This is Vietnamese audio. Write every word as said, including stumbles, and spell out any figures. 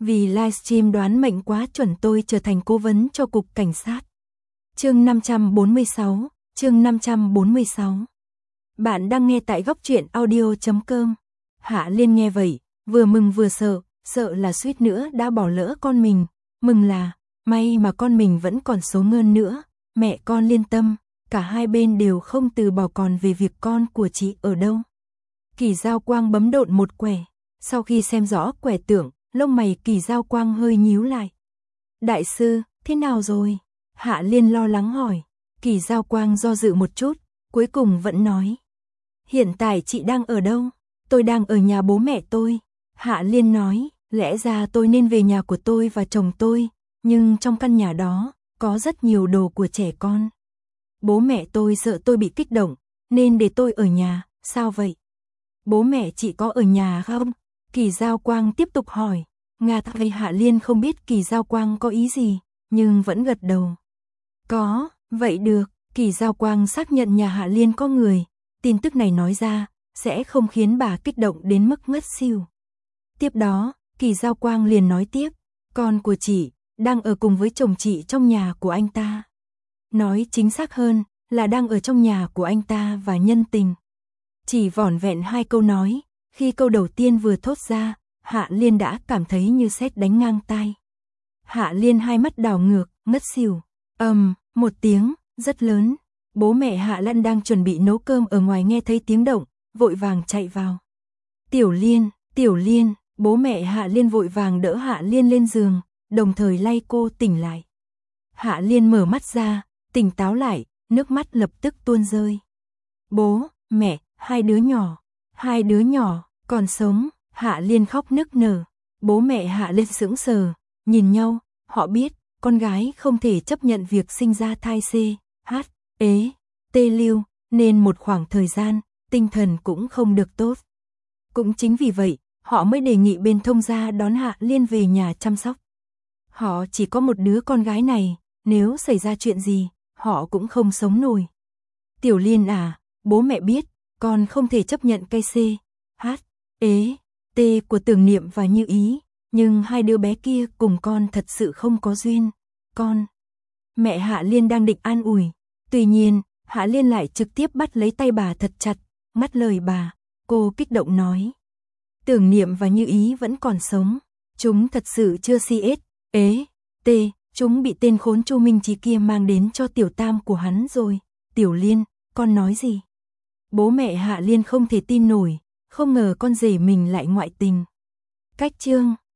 Vì livestream đoán mệnh quá chuẩn tôi trở thành cố vấn cho cục cảnh sát. Chương năm trăm bốn mươi sáu, chương năm trăm bốn mươi sáu. Bạn đang nghe tại góc truyện audio chấm com. Hạ Liên nghe vậy, vừa mừng vừa sợ, sợ là suýt nữa đã bỏ lỡ con mình, mừng là may mà con mình vẫn còn số ngơn nữa, mẹ con liên tâm, cả hai bên đều không từ bỏ còn về việc con của chị ở đâu. Kỳ Giao Quang bấm độn một quẻ, sau khi xem rõ quẻ tượng, lông mày Kỳ Giao Quang hơi nhíu lại. Đại sư, thế nào rồi? Hạ Liên lo lắng hỏi. Kỳ Giao Quang do dự một chút, cuối cùng vẫn nói. Hiện tại chị đang ở đâu? Tôi đang ở nhà bố mẹ tôi. Hạ Liên nói, lẽ ra tôi nên về nhà của tôi và chồng tôi, nhưng trong căn nhà đó, có rất nhiều đồ của trẻ con. Bố mẹ tôi sợ tôi bị kích động, nên để tôi ở nhà, sao vậy? Bố mẹ chị có ở nhà không? Kỳ Giao Quang tiếp tục hỏi. Nga thấy Hạ Liên không biết Kỳ Giao Quang có ý gì, nhưng vẫn gật đầu. Có, vậy được, Kỳ Giao Quang xác nhận nhà Hạ Liên có người, tin tức này nói ra, sẽ không khiến bà kích động đến mức ngất xỉu. Tiếp đó, Kỳ Giao Quang liền nói tiếp, con của chị, đang ở cùng với chồng chị trong nhà của anh ta. Nói chính xác hơn, là đang ở trong nhà của anh ta và nhân tình. Chỉ vỏn vẹn hai câu nói, khi câu đầu tiên vừa thốt ra, Hạ Liên đã cảm thấy như sét đánh ngang tai. Hạ Liên hai mắt đảo ngược, ngất xỉu. Ầm, um, một tiếng, rất lớn. Bố mẹ Hạ Lân đang chuẩn bị nấu cơm ở ngoài nghe thấy tiếng động, vội vàng chạy vào. Tiểu Liên, Tiểu Liên, bố mẹ Hạ Liên vội vàng đỡ Hạ Liên lên giường, đồng thời lay cô tỉnh lại. Hạ Liên mở mắt ra, tỉnh táo lại, nước mắt lập tức tuôn rơi. Bố, mẹ, hai đứa nhỏ, hai đứa nhỏ, còn sống. Hạ Liên khóc nức nở. Bố mẹ Hạ Liên sững sờ, nhìn nhau, họ biết, con gái không thể chấp nhận việc sinh ra thai C, H, ế, tê lưu, nên một khoảng thời gian, tinh thần cũng không được tốt. Cũng chính vì vậy, họ mới đề nghị bên thông gia đón Hạ Liên về nhà chăm sóc. Họ chỉ có một đứa con gái này, nếu xảy ra chuyện gì, họ cũng không sống nổi. Tiểu Liên à, bố mẹ biết, con không thể chấp nhận cây C, H, ế, T của Tưởng Niệm và Như Ý, nhưng hai đứa bé kia cùng con thật sự không có duyên. Con. Mẹ Hạ Liên đang định an ủi, tuy nhiên, Hạ Liên lại trực tiếp bắt lấy tay bà thật chặt, ngắt lời bà, cô kích động nói. Tưởng Niệm và Như Ý vẫn còn sống, chúng thật sự chưa C S, ế, T, chúng bị tên khốn Chu Minh Chí kia mang đến cho tiểu tam của hắn rồi. Tiểu Liên, con nói gì? Bố mẹ Hạ Liên không thể tin nổi, không ngờ con rể mình lại ngoại tình. Cách chương